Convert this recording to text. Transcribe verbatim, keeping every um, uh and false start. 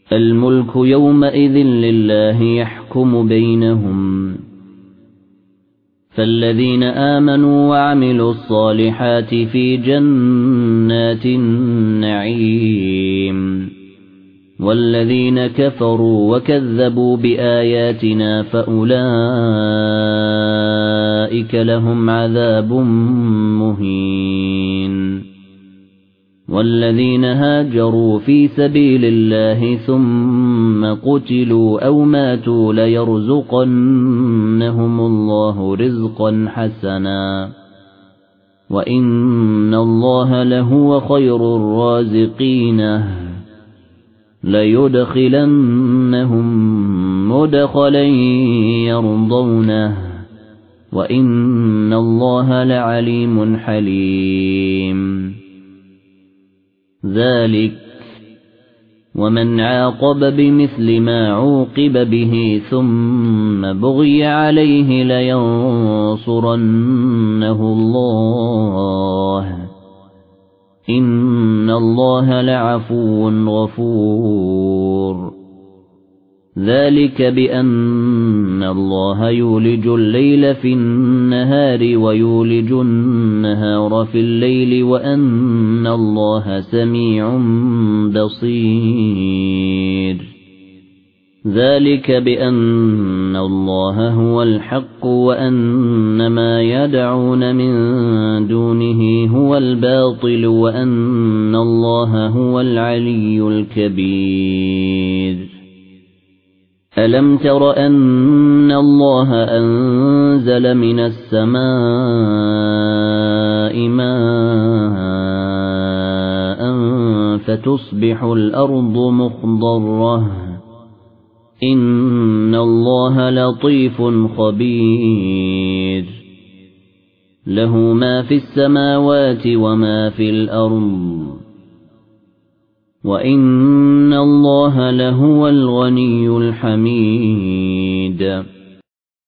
الملك يومئذ لله يحكم بينهم فالذين آمنوا وعملوا الصالحات في جنات النعيم والذين كفروا وكذبوا بآياتنا فأولئك لهم عذاب مهين والذين هاجروا في سبيل الله ثم قتلوا أو ماتوا ليرزقنهم الله رزقا حسنا وإن الله لهو خير الرازقين ليدخلنهم مدخلا يرضونه وإن الله لعليم حليم ذلك ومن عاقب بمثل ما عوقب به ثم بغي عليه لينصرنه الله إن الله لعفو غفور ذلك بأن الله يولج الليل في النهار ويولج النهار في الليل وأن الله سميع بصير ذلك بأن الله هو الحق وأن ما يدعون من دونه هو الباطل وأن الله هو العلي الكبير ألم تر أن الله أنزل من السماء ماء فتصبح الأرض مخضرة إن الله لطيف خبير له ما في السماوات وما في الأرض وإن الله لهو الغني الحميد